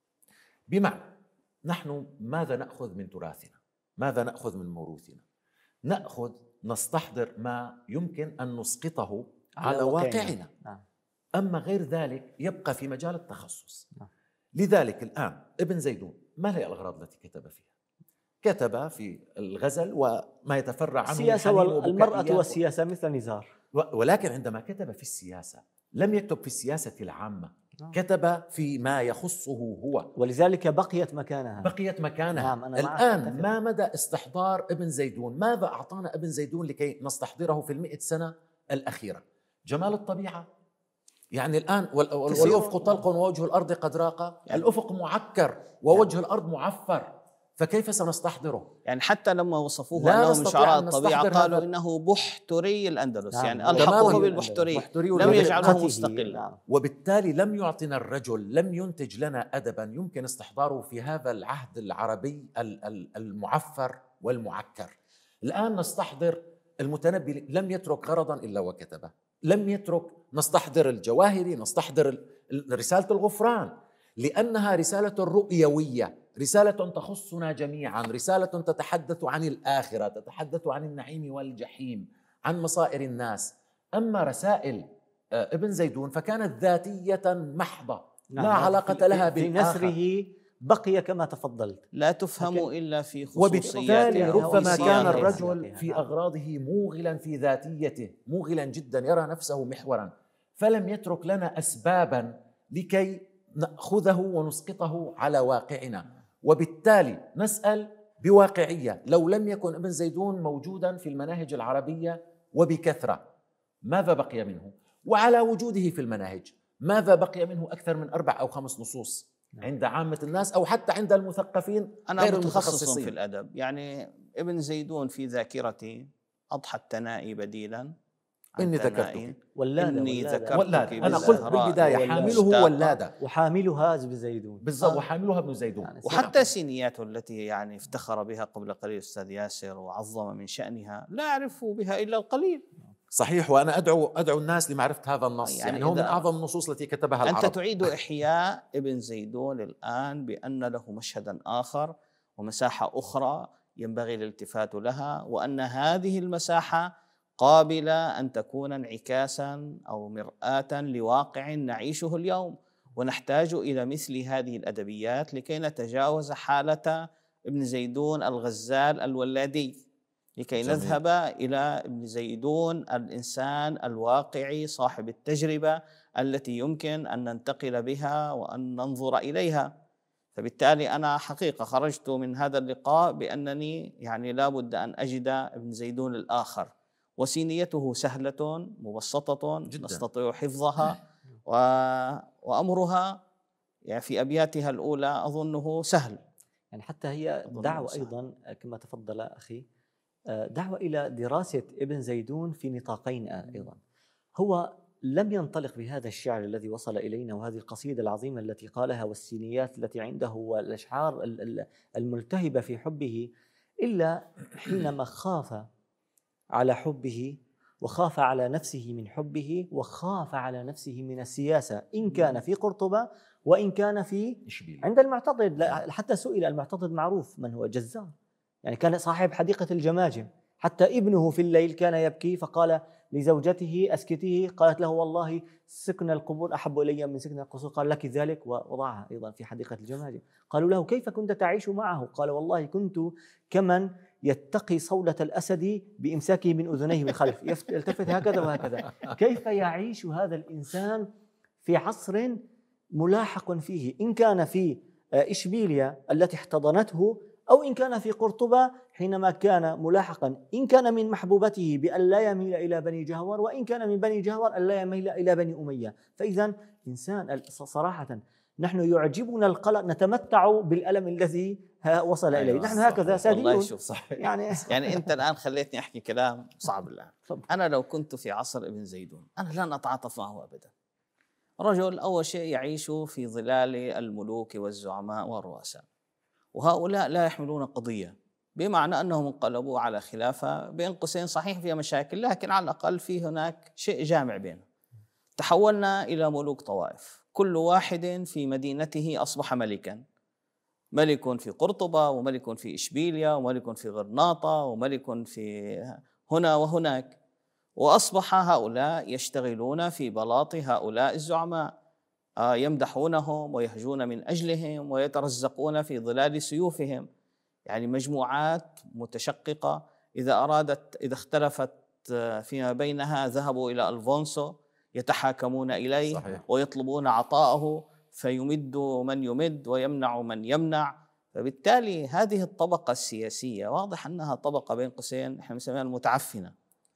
بمعنى نحن ماذا نأخذ من تراثنا؟ ماذا نأخذ من موروثنا؟ نأخذ نستحضر ما يمكن أن نسقطه على, على واقعنا. نعم. أما غير ذلك يبقى في مجال التخصص. نعم. لذلك الآن ابن زيدون ما هي الأغراض التي كتب فيها؟ كتب في الغزل وما يتفرع عنه السياسة والمرأة والسياسة مثل نزار. ولكن عندما كتب في السياسة لم يكتب في السياسة العامة، كتب في ما يخصه هو، ولذلك بقيت مكانها بقيت مكانها. نعم. أنا الآن ما مدى استحضار ابن زيدون؟ ماذا أعطانا ابن زيدون لكي نستحضره في المئة سنة الأخيرة؟ جمال الطبيعة. يعني الآن والأفق طلق ووجه الأرض قد راق، يعني الأفق معكر ووجه يعني الأرض معفر، فكيف سنستحضره؟ يعني حتى لما وصفوه أنه من شعراء الطبيعة قالوا إنه بحتري الأندلس. نعم. يعني الحقه بالبحتري، لم يجعله مستقلا. وبالتالي لم يعطنا الرجل، لم ينتج لنا أدبا يمكن استحضاره في هذا العهد العربي المعفر والمعكر. الآن نستحضر المتنبي، لم يترك غرضا إلا وكتبه، لم يترك. نستحضر الجواهري، نستحضر رسالة الغفران، لأنها رسالة رؤيوية، رسالة تخصنا جميعا، رسالة تتحدث عن الآخرة، تتحدث عن النعيم والجحيم، عن مصائر الناس. أما رسائل ابن زيدون فكانت ذاتية محضة، لا نعم. علاقة لها بالآخر. في نثره بقي كما تفضلت، لا تفهم إلا في خصوصياته. وبالتالي ربما كان الرجل في أغراضه موغلا في ذاتيته، موغلا جدا، يرى نفسه محورا، فلم يترك لنا أسبابا لكي نأخذه ونسقطه على واقعنا. وبالتالي نسأل بواقعية، لو لم يكن ابن زيدون موجودا في المناهج العربية وبكثرة ماذا بقي منه؟ وعلى وجوده في المناهج ماذا بقي منه؟ أكثر من أربع أو خمس نصوص عند عامة الناس أو حتى عند المثقفين أنا غير المتخصصين في الأدب. يعني ابن زيدون في ذاكرتي أضحى التنائي بديلا، إني ذكرتك ولادة إني ذكرتك ولادة. أنا قلت بالبداية حامله ولادة، وحاملها ابن زيدون بالضبط، وحاملها ابن زيدون. يعني وحتى سينياته التي يعني افتخر بها قبل قليل أستاذ ياسر وعظم من شأنها لا أعرف بها إلا القليل. صحيح، وأنا أدعو أدعو الناس لمعرفة هذا النص. يعني, يعني هو من أعظم النصوص التي كتبها العرب. أنت تعيد إحياء ابن زيدون الآن بأن له مشهدا آخر ومساحة أخرى ينبغي الالتفات لها، وأن هذه المساحة قابلة أن تكون انعكاسا أو مرآة لواقع نعيشه اليوم، ونحتاج إلى مثل هذه الأدبيات لكي نتجاوز حالة ابن زيدون الغزال الولادي. لكي جميل. نذهب إلى ابن زيدون الإنسان الواقعي صاحب التجربة التي يمكن أن ننتقل بها وأن ننظر إليها. فبالتالي أنا حقيقة خرجت من هذا اللقاء بأنني يعني لا بد أن أجد ابن زيدون الآخر، وسينيته سهلة مبسطة جداً. نستطيع حفظها و... وأمرها يعني في أبياتها الأولى أظنه سهل. يعني حتى هي دعوة أيضا كما تفضل أخي، دعوة إلى دراسة ابن زيدون في نطاقين أيضا. هو لم ينطلق بهذا الشعر الذي وصل إلينا وهذه القصيدة العظيمة التي قالها والسينيات التي عنده والأشعار الملتهبة في حبه إلا حينما خاف على حبه وخاف على نفسه من حبه وخاف على نفسه من السياسة، إن كان في قرطبة وإن كان في إشبيلية. عند المعتضد حتى سئل المعتضد، معروف من هو، جزار، يعني كان صاحب حديقة الجماجم، حتى ابنه في الليل كان يبكي فقال لزوجته أسكتيه، قالت له والله سكن القبور أحب إلي من سكن القصور، قال لك ذلك ووضعها أيضا في حديقة الجماجم. قالوا له كيف كنت تعيش معه؟ قال والله كنت كمن يتقي صولة الأسد بإمساكه من أذنيه من خلف، يلتفت هكذا وهكذا. كيف يعيش هذا الإنسان في عصر ملاحق فيه، إن كان في إشبيلية التي احتضنته أو إن كان في قرطبة حينما كان ملاحقا، إن كان من محبوبته بأن لا يميل إلى بني جهور وإن كان من بني جهور أن لا يميل إلى بني أمية. فإذا إنسان صراحة نحن يعجبنا القلق، نتمتع بالألم الذي وصل إليه. أيوة نحن هكذا ساديون. والله شوف صحيح. يعني يعني أنت الآن خليتني أحكي كلام صعب الآن. أنا لو كنت في عصر ابن زيدون أنا لن أتعاطف معه أبدا. رجل أول شيء يعيش في ظلال الملوك والزعماء والرؤساء، وهؤلاء لا يحملون قضية، بمعنى أنهم انقلبوا على خلافة بين قوسين صحيح فيها مشاكل، لكن على الأقل في هناك شيء جامع بينهم. تحولنا إلى ملوك طوائف، كل واحد في مدينته أصبح ملكا، ملك في قرطبة وملك في إشبيلية وملك في غرناطة وملك في هنا وهناك، وأصبح هؤلاء يشتغلون في بلاط هؤلاء الزعماء، يمدحونهم ويهجون من أجلهم ويترزقون في ظلال سيوفهم. يعني مجموعات متشققة إذا أرادت إذا اختلفت فيما بينها ذهبوا إلى ألفونسو يتحاكمون إليه صحيح. ويطلبون عطاءه فيمد من يمد ويمنع من يمنع. فبالتالي هذه الطبقة السياسية واضح أنها طبقة بين قوسين احنا نسميها المتعفنة،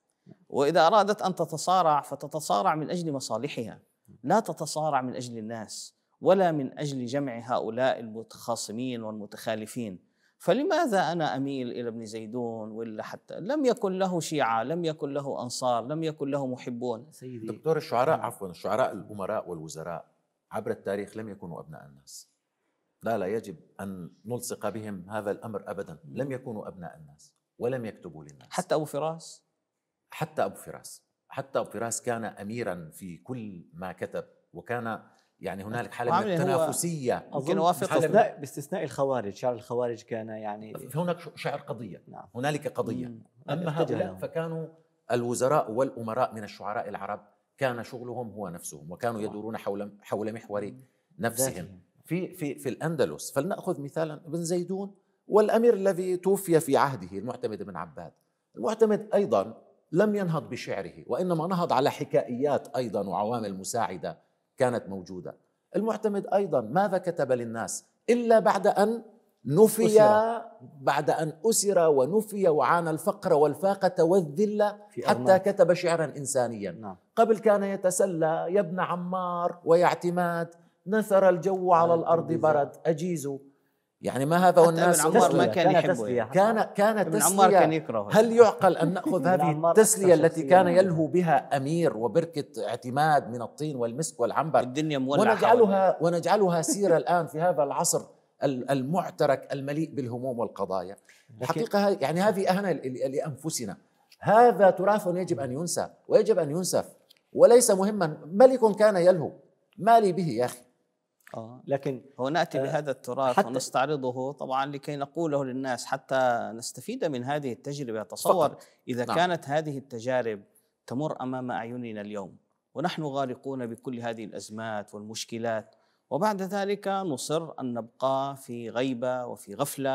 وإذا أرادت أن تتصارع فتتصارع من أجل مصالحها، لا تتصارع من أجل الناس ولا من أجل جمع هؤلاء المتخاصمين والمتخالفين. فلماذا أنا أميل إلى ابن زيدون؟ ولا حتى لم يكن له شيعة، لم يكن له أنصار، لم يكن له محبون. سيدي دكتور، الشعراء عفوا الشعراء الأمراء والوزراء عبر التاريخ لم يكونوا أبناء الناس. لا لا يجب أن نلصق بهم هذا الأمر أبدا. لم يكونوا أبناء الناس ولم يكتبوا للناس. حتى أبو فراس حتى أبو فراس حتى أبو فراس كان أميرا في كل ما كتب، وكان يعني هنالك حالة من التنافسية باستثناء باستثناء الخوارج. شعر الخوارج كان يعني هناك شعر قضية. نعم. هنالك قضية. مم. أما هؤلاء فكانوا الوزراء والأمراء من الشعراء العرب كان شغلهم هو نفسهم، وكانوا يدورون حول حول محور نفسهم. في في في الأندلس فلنأخذ مثالا ابن زيدون والأمير الذي توفي في عهده المعتمد بن عباد. المعتمد أيضا لم ينهض بشعره، وإنما نهض على حكائيات أيضا وعوامل مساعدة كانت موجودة. المعتمد أيضا ماذا كتب للناس إلا بعد أن نفي أسر. بعد أن أسر ونفي وعانى الفقر والفاقة والذلة حتى كتب شعرا إنسانيا. نعم. قبل كان يتسلى يا ابن عمار ويا اعتماد، نثر الجو على الأرض برد أجيزه. يعني ما هذا والناس ابن عمار ما كان يحبه، كان كان تسلية. كان يكره. هل يعقل أن نأخذ هذه التسلية التي كان يلهو بها أمير وبركة اعتماد من الطين والمسك والعنبر الدنيا ونجعلها ونجعلها سيرة الآن في هذا العصر المعترك المليء بالهموم والقضايا؟ حقيقة يعني هذه أهانة لأنفسنا. هذا تراث يجب أن ينسى ويجب أن ينسف، وليس مهما. ملك كان يلهو، ما لي به يا أخي. آه. لكن هو نأتي آه بهذا التراث ونستعرضه طبعا لكي نقوله للناس حتى نستفيد من هذه التجربة. تصور فقط. إذا نعم. كانت هذه التجارب تمر أمام أعيننا اليوم ونحن غارقون بكل هذه الأزمات والمشكلات، وبعد ذلك نصر أن نبقى في غيبة وفي غفلة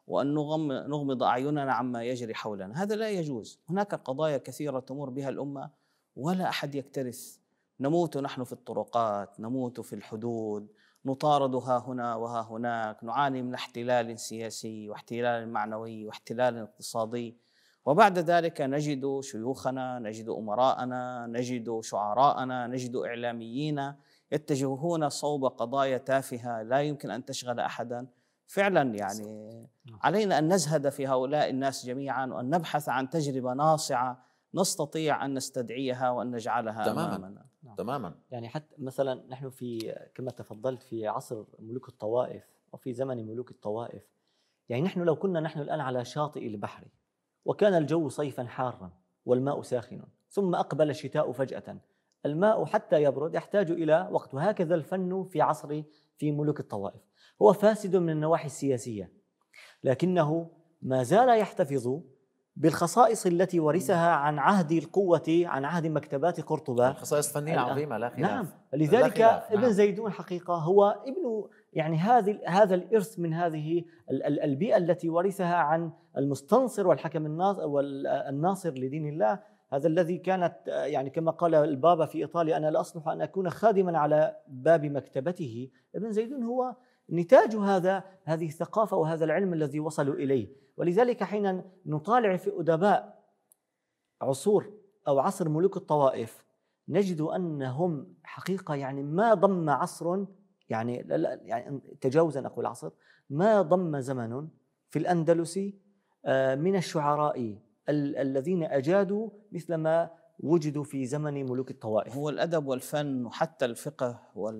وأن نغمض أعيننا عما يجري حولنا. هذا لا يجوز. هناك قضايا كثيرة تمر بها الأمة ولا أحد يكترث. نموت نحن في الطرقات، نموت في الحدود، نطارد ها هنا وها هناك، نعاني من احتلال سياسي واحتلال معنوي واحتلال اقتصادي، وبعد ذلك نجد شيوخنا، نجد أمراءنا، نجد شعراءنا، نجد إعلاميين يتجهون صوب قضايا تافهة لا يمكن أن تشغل أحدا. فعلا يعني علينا أن نزهد في هؤلاء الناس جميعا، وأن نبحث عن تجربة ناصعة نستطيع أن نستدعيها وأن نجعلها تماما أمامنا. تماما. يعني حتى مثلا نحن في كما تفضلت في عصر ملوك الطوائف وفي زمن ملوك الطوائف، يعني نحن لو كنا نحن الآن على شاطئ البحر وكان الجو صيفا حارا والماء ساخن، ثم أقبل الشتاء فجأة، الماء حتى يبرد يحتاج إلى وقت. وهكذا الفن في عصر في ملوك الطوائف هو فاسد من النواحي السياسية، لكنه ما زال يحتفظ بالخصائص التي ورثها عن عهد القوة، عن عهد مكتبات قرطبة، خصائص فنية عظيمة لا خلاف. نعم، لذلك ابن نعم. زيدون حقيقة هو ابن يعني هذه هذا الإرث من هذه البيئة التي ورثها عن المستنصر والحكم والناصر لدين الله، هذا الذي كانت يعني كما قال البابا في إيطاليا: أنا لا أصلح أن أكون خادما على باب مكتبته. ابن زيدون هو نتاج هذا هذه الثقافة وهذا العلم الذي وصلوا إليه. ولذلك حين نطالع في أدباء عصور أو عصر ملوك الطوائف نجد أنهم حقيقة يعني ما ضم عصر، يعني, يعني تجاوزا أقول عصر، ما ضم زمن في الأندلس من الشعراء الذين أجادوا مثل ما وجدوا في زمن ملوك الطوائف. هو الأدب والفن وحتى الفقه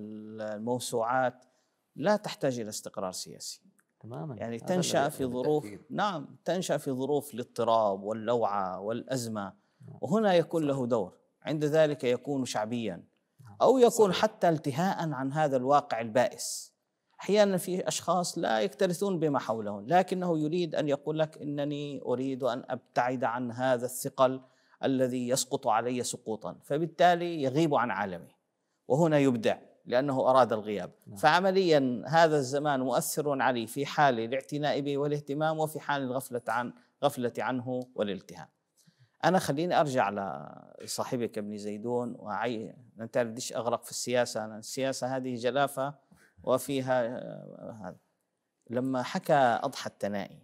والموسوعات لا تحتاج إلى استقرار سياسي تماما، يعني تنشأ في ظروف نعم تنشأ في ظروف الاضطراب واللوعة والأزمة، وهنا يكون له دور. عند ذلك يكون شعبيا أو يكون حتى التهاء عن هذا الواقع البائس. أحيانا في أشخاص لا يكترثون بما حولهم، لكنه يريد أن يقول لك إنني أريد أن أبتعد عن هذا الثقل الذي يسقط علي سقوطا، فبالتالي يغيب عن عالمه، وهنا يبدع لأنه أراد الغياب. فعمليا هذا الزمان مؤثر عليه في حال الاعتناء به والاهتمام، وفي حال الغفلة عن غفلة عنه والالتهام. أنا خليني أرجع لصاحبك ابن زيدون وعي أنت بديش أغرق في السياسة، أنا السياسة هذه جلافة وفيها هذا. لما حكى أضحى التنائي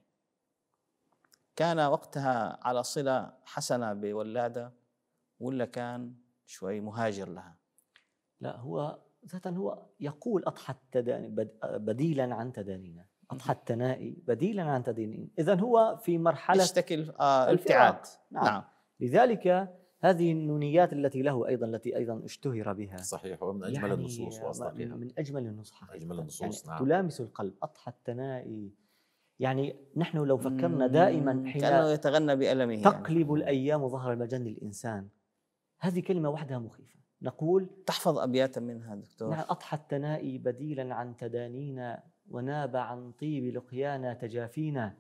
كان وقتها على صلة حسنة بولادة ولا كان شوي مهاجر لها؟ لا، هو ذاتا هو يقول أضحى التداني بديلا عن تدانينا، أضحى التنائي بديلا عن تدانينا. إذن هو في مرحلة يشتكي آه الابتعاد. نعم. نعم، لذلك هذه النونيات التي له أيضا التي أيضا اشتهر بها صحيح، ومن أجمل يعني النصوص وأصدقها، من أجمل النصوص، أجمل النصوص يعني نعم. تلامس القلب. أضحى التنائي، يعني نحن لو فكرنا دائما حين كأنه يتغنى بألمه، تقلب يعني. الأيام ظهر المجن الإنسان، هذه كلمة وحدها مخيفة. نقول تحفظ أبياتا منها دكتور. نعم، أضحى التنائي بديلا عن تدانينا، وناب عن طيب لقيانا تجافينا،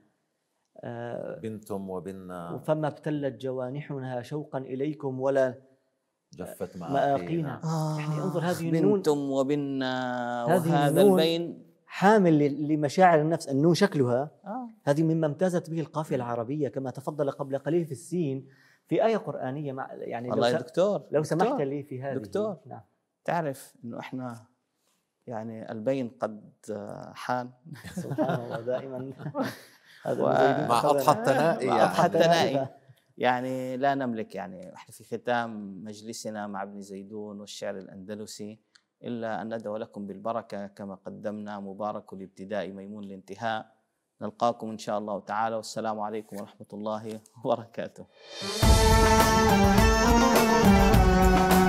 آه بنتم وبنا، فما ابتلت جوانحنا شوقا إليكم ولا جفت مآقينا. آه يعني انظر هذه النون، بنتم وبنا، وهذا البين حامل لمشاعر النفس. النون شكلها آه. هذه مما امتازت به القافية العربية، كما تفضل قبل قليل في السين في آية قرآنية. مع يعني والله لو دكتور لو دكتور سمحت لي في هذه. دكتور نعم. تعرف إنه إحنا يعني البين قد حان. سبحان الله، دائما هذا و... مع أضحى التنائي مع أضحى التنائي يعني لا نملك، يعني إحنا في ختام مجلسنا مع ابن زيدون والشعر الأندلسي إلا أن ندعو لكم بالبركة كما قدمنا مبارك الابتداء ميمون الانتهاء. نلقاكم إن شاء الله تعالى، والسلام عليكم ورحمة الله وبركاته.